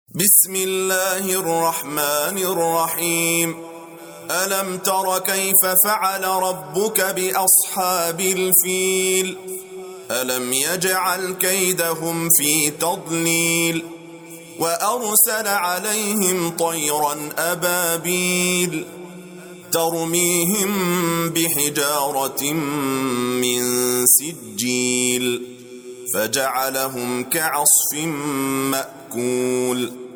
بسم الله الرحمن الرحيم. ألم تر كيف فعل ربك بأصحاب الفيل؟ ألم يجعل كيدهم في تضليل وأرسل عليهم طيرا أبابيل ترميهم بحجارة من سجيل فجعلهم كعصف مأكول.